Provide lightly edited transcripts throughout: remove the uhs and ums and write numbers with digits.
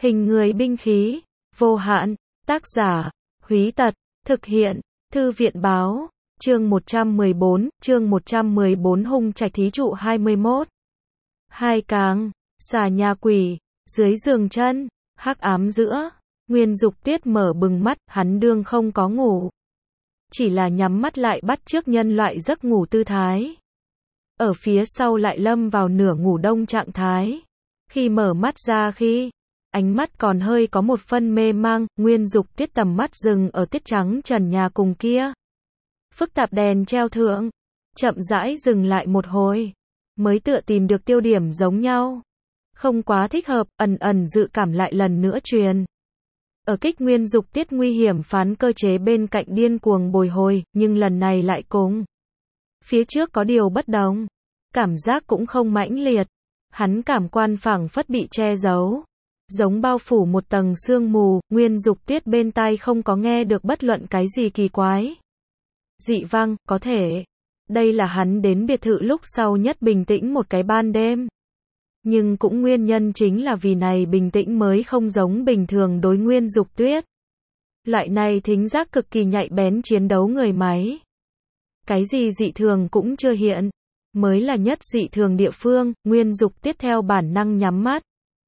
Hình người binh khí, vô hạn, tác giả, Húy Tật, thực hiện, Thư viện báo, chương 114, hung trạch thí trụ 21. Hai càng, xà nhà quỷ, dưới giường chân, hắc ám giữa, Nguyên Dục Tiết mở bừng mắt, hắn đương không có ngủ. Chỉ là nhắm mắt lại bắt chước nhân loại giấc ngủ tư thái. Ở phía sau lại lâm vào nửa ngủ đông trạng thái. Khi mở mắt ra ánh mắt còn hơi có một phân mê mang, Nguyên Dục Tiết tầm mắt dừng ở tiết trắng trần nhà cùng kia. Phức tạp đèn treo thượng, chậm rãi dừng lại một hồi, mới tựa tìm được tiêu điểm giống nhau. Không quá thích hợp, ẩn dự cảm lại lần nữa truyền. Ở kích Nguyên Dục Tiết nguy hiểm phán cơ chế bên cạnh điên cuồng bồi hồi, nhưng lần này lại cùng phía trước có điều bất đồng. Cảm giác cũng không mãnh liệt. Hắn cảm quan phảng phất bị che giấu, giống bao phủ một tầng sương mù. Nguyên Dục Tiết bên tai không có nghe được bất luận cái gì kỳ quái dị vang, có thể đây là hắn đến biệt thự lúc sau nhất bình tĩnh một cái ban đêm. Nhưng cũng nguyên nhân chính là vì này bình tĩnh mới không giống bình thường đối Nguyên Dục Tiết. Loại này thính giác cực kỳ nhạy bén chiến đấu người máy. Cái gì dị thường cũng chưa hiện, mới là nhất dị thường địa phương. Nguyên Dục Tiết theo bản năng nhắm mắt,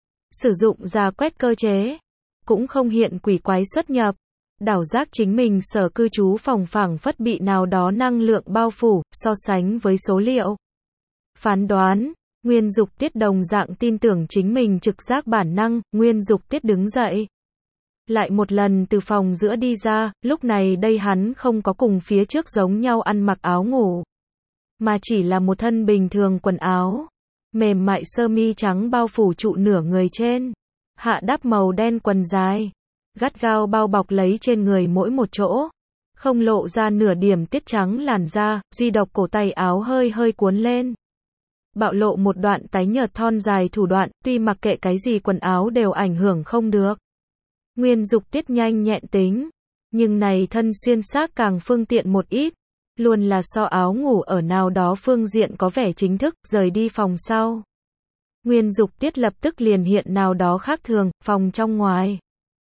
sử dụng ra quét cơ chế, cũng không hiện quỷ quái xuất nhập. Đảo giác chính mình sở cư trú phòng phảng phất bị nào đó năng lượng bao phủ. So sánh với số liệu phán đoán, Nguyên Dục Tiết đồng dạng tin tưởng chính mình trực giác bản năng. Nguyên Dục Tiết đứng dậy, lại một lần từ phòng giữa đi ra. Lúc này đây hắn không có cùng phía trước giống nhau ăn mặc áo ngủ, mà chỉ là một thân bình thường quần áo mềm mại sơ mi trắng bao phủ trụ nửa người trên, hạ đắp màu đen quần dài, gắt gao bao bọc lấy trên người mỗi một chỗ, không lộ ra nửa điểm tiết trắng làn da. Duy độc cổ tay áo hơi hơi cuốn lên, bạo lộ một đoạn tái nhợt thon dài thủ đoạn. Tuy mặc kệ cái gì quần áo đều ảnh hưởng không được Nguyên Dục Tiết nhanh nhẹn tính, nhưng này thân xuyên xác càng phương tiện một ít. Luôn là so áo ngủ ở nào đó phương diện có vẻ chính thức. Rời đi phòng sau, Nguyên Dục Tiết lập tức liền hiện nào đó khác thường. Phòng trong ngoài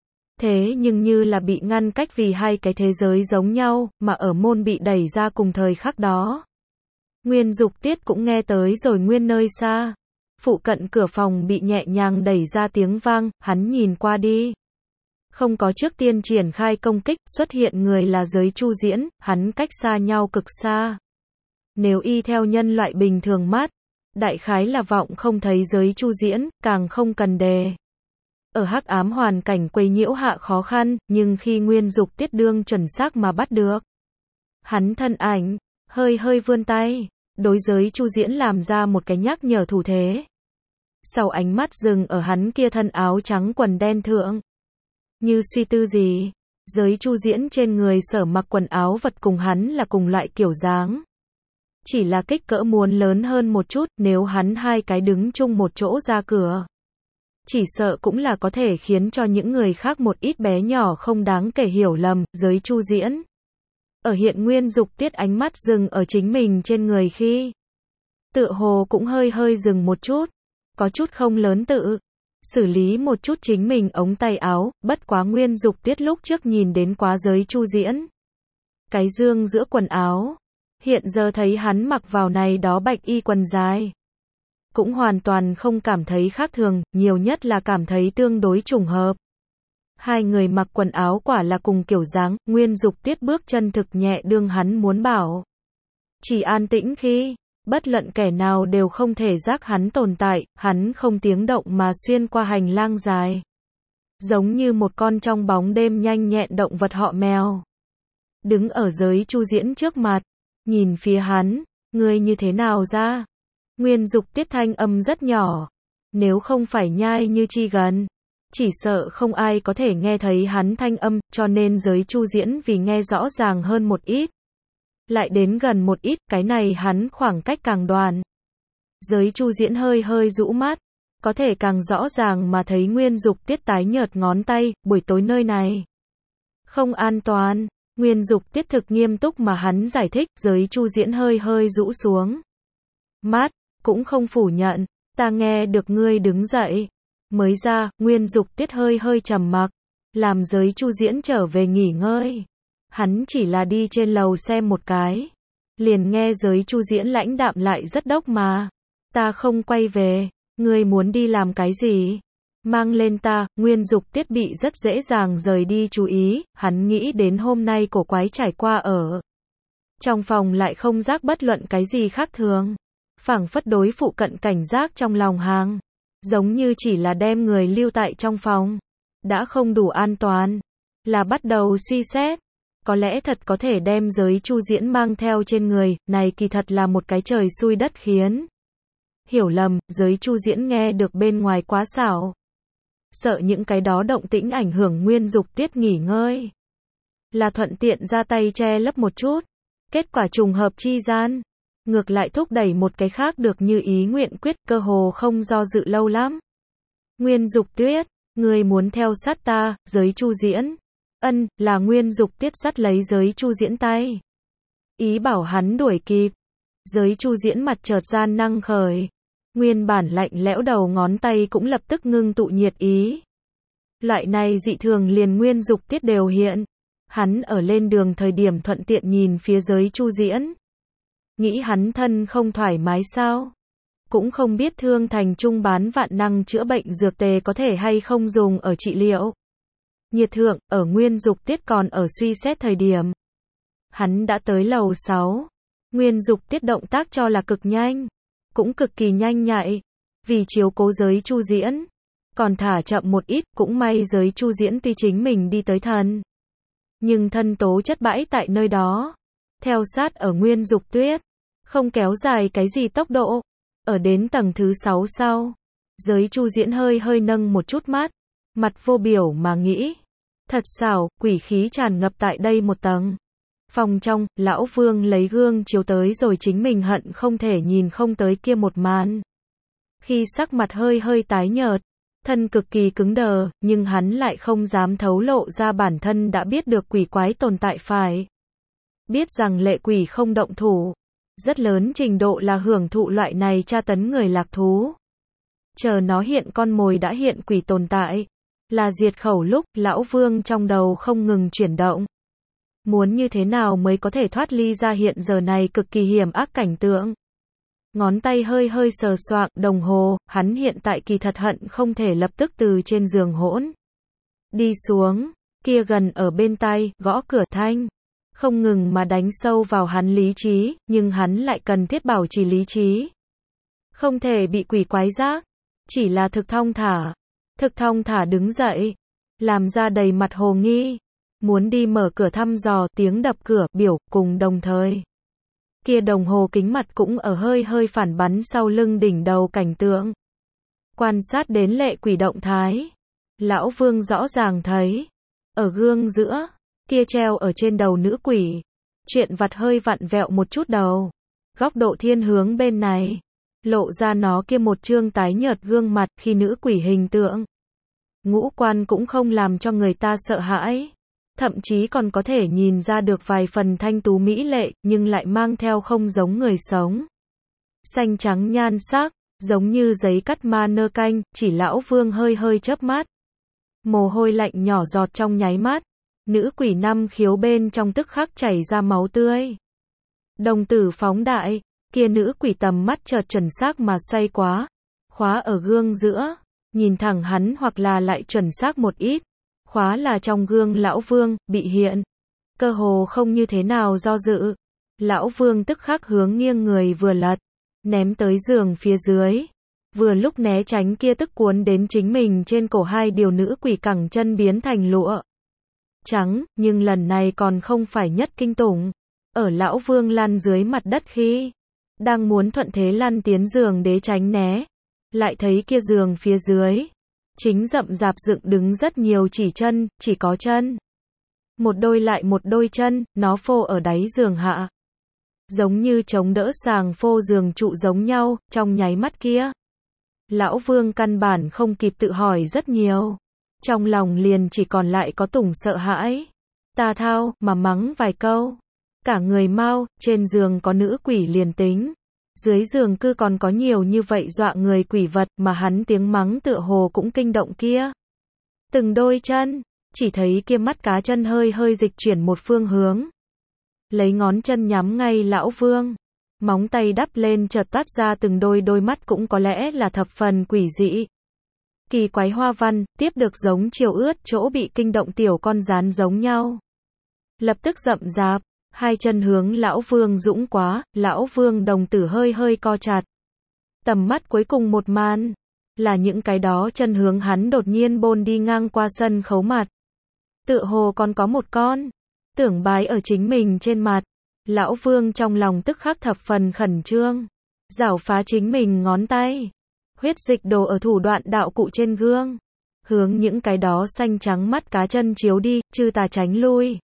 thế nhưng như là bị ngăn cách vì hai cái thế giới giống nhau, mà ở môn bị đẩy ra cùng thời khắc đó. Nguyên Dục Tiết cũng nghe tới rồi nguyên nơi xa, phụ cận cửa phòng bị nhẹ nhàng đẩy ra tiếng vang. Hắn nhìn qua đi, không có trước tiên triển khai công kích. Xuất hiện người là Giới Chu Diễn, hắn cách xa nhau cực xa. Nếu y theo nhân loại bình thường mắt, đại khái là vọng không thấy Giới Chu Diễn, càng không cần đề. Ở hắc ám hoàn cảnh quấy nhiễu hạ khó khăn, nhưng khi Nguyên Dục Tiết đương chuẩn xác mà bắt được hắn thân ảnh, hơi hơi vươn tay, đối Giới Chu Diễn làm ra một cái nhắc nhở thủ thế. Sau ánh mắt dừng ở hắn kia thân áo trắng quần đen thượng. Như suy tư gì, Giới Chu Diễn trên người sở mặc quần áo vật cùng hắn là cùng loại kiểu dáng. Chỉ là kích cỡ muốn lớn hơn một chút. Nếu hắn hai cái đứng chung một chỗ ra cửa, chỉ sợ cũng là có thể khiến cho những người khác một ít bé nhỏ không đáng kể hiểu lầm. Giới Chu Diễn ở hiện Nguyên Dục Tiết ánh mắt dừng ở chính mình trên người khi, tựa hồ cũng hơi hơi dừng một chút, có chút không lớn tự xử lý một chút chính mình ống tay áo. Bất quá Nguyên Dục Tiết lúc trước nhìn đến quá Giới Chu Diễn cái dương giữa quần áo, hiện giờ thấy hắn mặc vào này đó bạch y quần dài, cũng hoàn toàn không cảm thấy khác thường, nhiều nhất là cảm thấy tương đối trùng hợp. Hai người mặc quần áo quả là cùng kiểu dáng. Nguyên Dục Tiết bước chân thực nhẹ, đương hắn muốn bảo chỉ an tĩnh khi bất luận kẻ nào đều không thể giác hắn tồn tại. Hắn không tiếng động mà xuyên qua hành lang dài, giống như một con trong bóng đêm nhanh nhẹn động vật họ mèo, đứng ở Giới Chu Diễn trước mặt, nhìn phía hắn. Ngươi như thế nào ra? Nguyên Dục Tiết thanh âm rất nhỏ, nếu không phải nhai như chi gần, chỉ sợ không ai có thể nghe thấy hắn thanh âm. Cho nên Giới Chu Diễn vì nghe rõ ràng hơn một ít, lại đến gần một ít, cái này hắn khoảng cách càng đoạn. Giới Chu Diễn hơi hơi rũ mắt, có thể càng rõ ràng mà thấy Nguyên Dục Tiết tái nhợt ngón tay. Buổi tối nơi này không an toàn. Nguyên Dục Tiết thực nghiêm túc mà hắn giải thích. Giới Chu Diễn hơi hơi rũ xuống mắt, cũng không phủ nhận. Ta nghe được ngươi đứng dậy. Mới ra, Nguyên Dục Tiết hơi hơi trầm mặc, làm Giới Chu Diễn trở về nghỉ ngơi. Hắn chỉ là đi trên lầu xem một cái, liền nghe Giới Chu Diễn lãnh đạm lại rất đốc mà. Ta không quay về, ngươi muốn đi làm cái gì? Mang lên ta. Nguyên Dục Tiết bị rất dễ dàng rời đi chú ý, hắn nghĩ đến hôm nay cổ quái trải qua ở trong phòng lại không giác bất luận cái gì khác thường. Phảng phất đối phụ cận cảnh giác trong lòng hàng, giống như chỉ là đem người lưu tại trong phòng, đã không đủ an toàn, là bắt đầu suy xét. Có lẽ thật có thể đem Giới Chu Diễn mang theo trên người, này kỳ thật là một cái trời xui đất khiến. Hiểu lầm, Giới Chu Diễn nghe được bên ngoài quá xảo. Sợ những cái đó động tĩnh ảnh hưởng Nguyên Dục Tiết nghỉ ngơi. Là thuận tiện ra tay che lấp một chút. Kết quả trùng hợp chi gian. Ngược lại thúc đẩy một cái khác được như ý nguyện quyết, cơ hồ không do dự lâu lắm. Nguyên Dục Tiết, ngươi muốn theo sát ta. Giới Chu Diễn. Ân, là Nguyên Dục Tiết dắt lấy Giới Chu Diễn tay, ý bảo hắn đuổi kịp. Giới Chu Diễn mặt chợt gian năng khởi, nguyên bản lạnh lẽo đầu ngón tay cũng lập tức ngưng tụ nhiệt ý. Loại này dị thường liền Nguyên Dục Tiết đều hiện. Hắn ở lên đường thời điểm thuận tiện nhìn phía Giới Chu Diễn, nghĩ hắn thân không thoải mái sao? Cũng không biết Thương Thành Trung bán vạn năng chữa bệnh dược tề có thể hay không dùng ở trị liệu. Nhiệt thượng, ở Nguyên Dục Tiết còn ở suy xét thời điểm, hắn đã tới lầu 6. Nguyên Dục Tiết động tác cho là cực nhanh, cũng cực kỳ nhanh nhạy, vì chiếu cố Giới Chu Diễn, còn thả chậm một ít. Cũng may Giới Chu Diễn tuy chính mình đi tới thần, nhưng thân tố chất bãi tại nơi đó, theo sát ở Nguyên Dục Tiết, không kéo dài cái gì tốc độ. Ở đến tầng thứ 6 sau, Giới Chu Diễn hơi hơi nâng một chút mắt, mặt vô biểu mà nghĩ. Thật xảo, quỷ khí tràn ngập tại đây một tầng. Phòng trong, lão Vương lấy gương chiếu tới rồi chính mình hận không thể nhìn không tới kia một màn. Khi sắc mặt hơi hơi tái nhợt, thân cực kỳ cứng đờ, nhưng hắn lại không dám thấu lộ ra bản thân đã biết được quỷ quái tồn tại phải. Biết rằng lệ quỷ không động thủ, rất lớn trình độ là hưởng thụ loại này tra tấn người lạc thú. Chờ nó hiện con mồi đã hiện quỷ tồn tại, là diệt khẩu lúc, lão Vương trong đầu không ngừng chuyển động. Muốn như thế nào mới có thể thoát ly ra hiện giờ này cực kỳ hiểm ác cảnh tượng. Ngón tay hơi hơi sờ soạng đồng hồ, hắn hiện tại kỳ thật hận không thể lập tức từ trên giường hỗn đi xuống, kia gần ở bên tai, gõ cửa thanh, không ngừng mà đánh sâu vào hắn lý trí, nhưng hắn lại cần thiết bảo trì lý trí. Không thể bị quỷ quái giác, chỉ là thực thong thả đứng dậy, làm ra đầy mặt hồ nghi, muốn đi mở cửa thăm dò, tiếng đập cửa, biểu, cùng đồng thời. Kia đồng hồ kính mặt cũng ở hơi hơi phản bắn sau lưng đỉnh đầu cảnh tượng. Quan sát đến lệ quỷ động thái, lão Vương rõ ràng thấy, ở gương giữa, kia treo ở trên đầu nữ quỷ, chuyện vặt hơi vặn vẹo một chút đầu, góc độ thiên hướng bên này, lộ ra nó kia một trương tái nhợt gương mặt khi nữ quỷ hình tượng. Ngũ quan cũng không làm cho người ta sợ hãi, thậm chí còn có thể nhìn ra được vài phần thanh tú mỹ lệ, nhưng lại mang theo không giống người sống. Xanh trắng nhan sắc, giống như giấy cắt ma nơ canh, chỉ lão Vương hơi hơi chớp mắt. Mồ hôi lạnh nhỏ giọt trong nháy mắt, nữ quỷ năm khiếu bên trong tức khắc chảy ra máu tươi. Đồng tử phóng đại, kia nữ quỷ tầm mắt chợt chuẩn xác mà xoay quá, khóa ở gương giữa, nhìn thẳng hắn hoặc là lại chuẩn xác một ít. Khóa là trong gương lão Vương, bị hiện. Cơ hồ không như thế nào do dự. Lão Vương tức khắc hướng nghiêng người vừa lật, ném tới giường phía dưới. Vừa lúc né tránh kia tức cuốn đến chính mình trên cổ hai điều nữ quỷ cẳng chân biến thành lụa trắng, nhưng lần này còn không phải nhất kinh tủng. Ở lão Vương lăn dưới mặt đất khi đang muốn thuận thế lăn tiến giường để tránh né, lại thấy kia giường phía dưới chính rậm rạp dựng đứng rất nhiều chỉ có chân. Một đôi lại một đôi chân, nó phô ở đáy giường hạ. Giống như chống đỡ sàng phô giường trụ giống nhau, trong nháy mắt kia. Lão Vương căn bản không kịp tự hỏi rất nhiều. Trong lòng liền chỉ còn lại có tủng sợ hãi. Ta thao, mà mắng vài câu. Cả người mau, trên giường có nữ quỷ liền tính. Dưới giường cư còn có nhiều như vậy dọa người quỷ vật mà hắn tiếng mắng tựa hồ cũng kinh động kia. Từng đôi chân, chỉ thấy kia mắt cá chân hơi hơi dịch chuyển một phương hướng. Lấy ngón chân nhắm ngay lão Vương. Móng tay đắp lên chợt toát ra từng đôi mắt cũng có lẽ là thập phần quỷ dị. Kỳ quái hoa văn, tiếp được giống chiều ướt chỗ bị kinh động tiểu con rán giống nhau. Lập tức rậm rạp, hai chân hướng lão Vương dũng quá, lão Vương đồng tử hơi hơi co chặt. Tầm mắt cuối cùng một màn, là những cái đó chân hướng hắn đột nhiên bôn đi ngang qua sân khấu mặt. Tựa hồ còn có một con, tưởng bái ở chính mình trên mặt. Lão Vương trong lòng tức khắc thập phần khẩn trương, giảo phá chính mình ngón tay. Huyết dịch đổ ở thủ đoạn đạo cụ trên gương, hướng những cái đó xanh trắng mắt cá chân chiếu đi, chư tà tránh lui.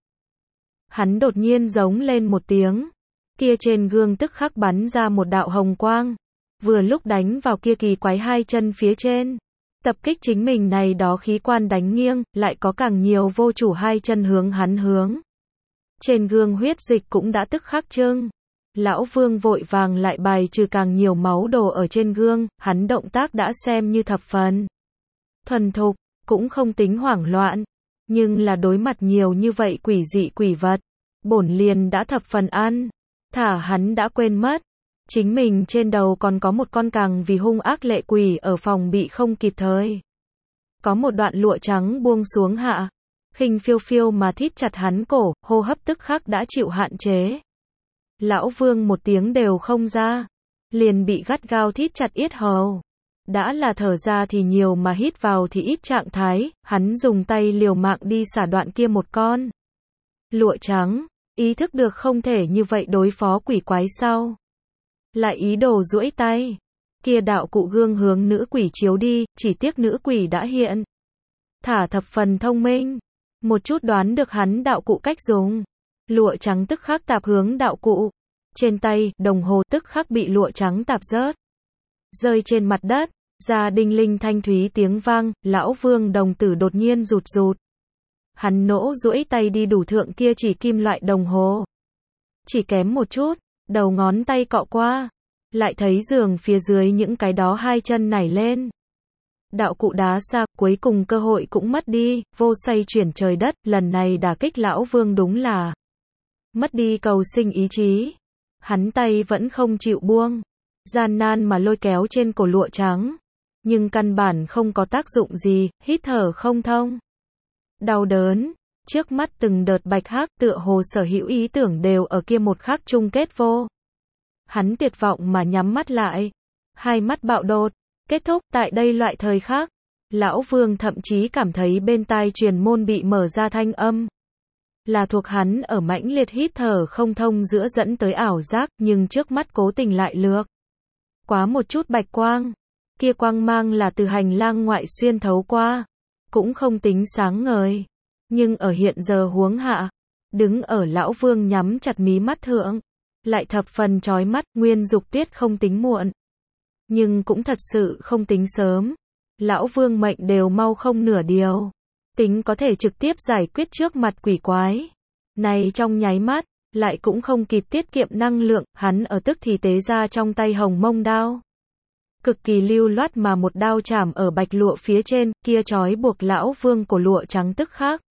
Hắn đột nhiên giống lên một tiếng, kia trên gương tức khắc bắn ra một đạo hồng quang, vừa lúc đánh vào kia kỳ quái hai chân phía trên, tập kích chính mình này đó khí quan đánh nghiêng, lại có càng nhiều vô chủ hai chân hướng hắn hướng. Trên gương huyết dịch cũng đã tức khắc trưng. Lão Vương vội vàng lại bài trừ càng nhiều máu đổ ở trên gương, hắn động tác đã xem như thập phần thuần thục, cũng không tính hoảng loạn, nhưng là đối mặt nhiều như vậy quỷ dị quỷ vật, bổn liền đã thập phần ăn, thả hắn đã quên mất, chính mình trên đầu còn có một con càng vì hung ác lệ quỷ ở phòng bị không kịp thời. Có một đoạn lụa trắng buông xuống hạ, khinh phiêu phiêu mà thít chặt hắn cổ, hô hấp tức khắc đã chịu hạn chế. Lão Vương một tiếng đều không ra, liền bị gắt gao thít chặt yết hầu. Đã là thở ra thì nhiều mà hít vào thì ít trạng thái, hắn dùng tay liều mạng đi xả đoạn kia một con lụa trắng, ý thức được không thể như vậy đối phó quỷ quái sau. Lại ý đồ duỗi tay, kia đạo cụ gương hướng nữ quỷ chiếu đi, chỉ tiếc nữ quỷ đã hiện. Thả thập phần thông minh, một chút đoán được hắn đạo cụ cách dùng. Lụa trắng tức khắc tạp hướng đạo cụ. Trên tay, đồng hồ tức khắc bị lụa trắng tạp rớt. Rơi trên mặt đất, ra đinh linh thanh thúy tiếng vang, lão Vương đồng tử đột nhiên rụt rụt. Hắn nỗ duỗi tay đi đủ thượng kia chỉ kim loại đồng hồ. Chỉ kém một chút, đầu ngón tay cọ qua. Lại thấy giường phía dưới những cái đó hai chân nảy lên. Đạo cụ đá xa, cuối cùng cơ hội cũng mất đi, vô xoay chuyển trời đất, lần này đả kích lão Vương đúng là mất đi cầu sinh ý chí. Hắn tay vẫn không chịu buông, gian nan mà lôi kéo trên cổ lụa trắng, nhưng căn bản không có tác dụng gì, hít thở không thông. Đau đớn, trước mắt từng đợt bạch hắc tựa hồ sở hữu ý tưởng đều ở kia một khắc chung kết vô. Hắn tuyệt vọng mà nhắm mắt lại, hai mắt bạo đột, kết thúc tại đây loại thời khắc. Lão Vương thậm chí cảm thấy bên tai truyền môn bị mở ra thanh âm. Là thuộc hắn ở mãnh liệt hít thở không thông giữa dẫn tới ảo giác, nhưng trước mắt cố tình lại lược quá một chút bạch quang. Kia quang mang là từ hành lang ngoại xuyên thấu qua, cũng không tính sáng ngời, nhưng ở hiện giờ huống hạ, đứng ở lão Vương nhắm chặt mí mắt thượng, lại thập phần chói mắt. Nguyên Dục Tiết không tính muộn, nhưng cũng thật sự không tính sớm. Lão Vương mệnh đều mau không nửa điều, tính có thể trực tiếp giải quyết trước mặt quỷ quái. Này trong nháy mắt, lại cũng không kịp tiết kiệm năng lượng, hắn ở tức thì tế ra trong tay hồng mông đao. Cực kỳ lưu loát mà một đao chảm ở bạch lụa phía trên, kia trói buộc lão Vương cổ lụa trắng tức khắc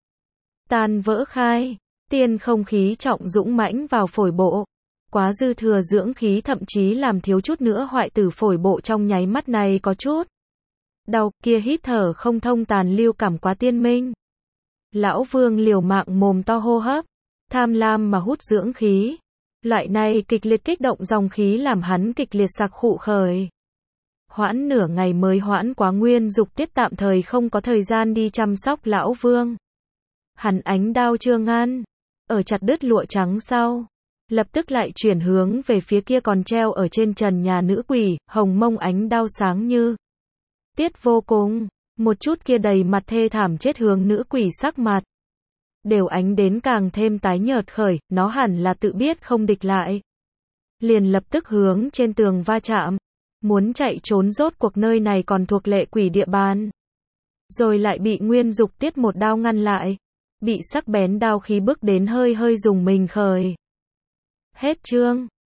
tan vỡ khai, tiên không khí trọng dũng mãnh vào phổi bộ. Quá dư thừa dưỡng khí thậm chí làm thiếu chút nữa hoại tử phổi bộ trong nháy mắt này có chút đau, kia hít thở không thông tàn lưu cảm quá tiên minh. Lão Vương liều mạng mồm to hô hấp, tham lam mà hút dưỡng khí. Loại này kịch liệt kích động dòng khí làm hắn kịch liệt sặc khụ khởi. Hoãn nửa ngày mới hoãn quá. Nguyên Dục Tiết tạm thời không có thời gian đi chăm sóc lão Vương. Hắn ánh đao chưa ngăn, ở chặt đứt lụa trắng sau, lập tức lại chuyển hướng về phía kia còn treo ở trên trần nhà nữ quỷ, hồng mông ánh đao sáng như tiết vô cùng, một chút kia đầy mặt thê thảm chết hướng nữ quỷ sắc mặt đều ánh đến càng thêm tái nhợt khởi, nó hẳn là tự biết không địch lại, liền lập tức hướng trên tường va chạm, muốn chạy trốn. Rốt cuộc nơi này còn thuộc lệ quỷ địa bàn, rồi lại bị Nguyên Dục Tiết một đao ngăn lại, bị sắc bén đao khí bức đến hơi hơi dùng mình khởi. Hết chương.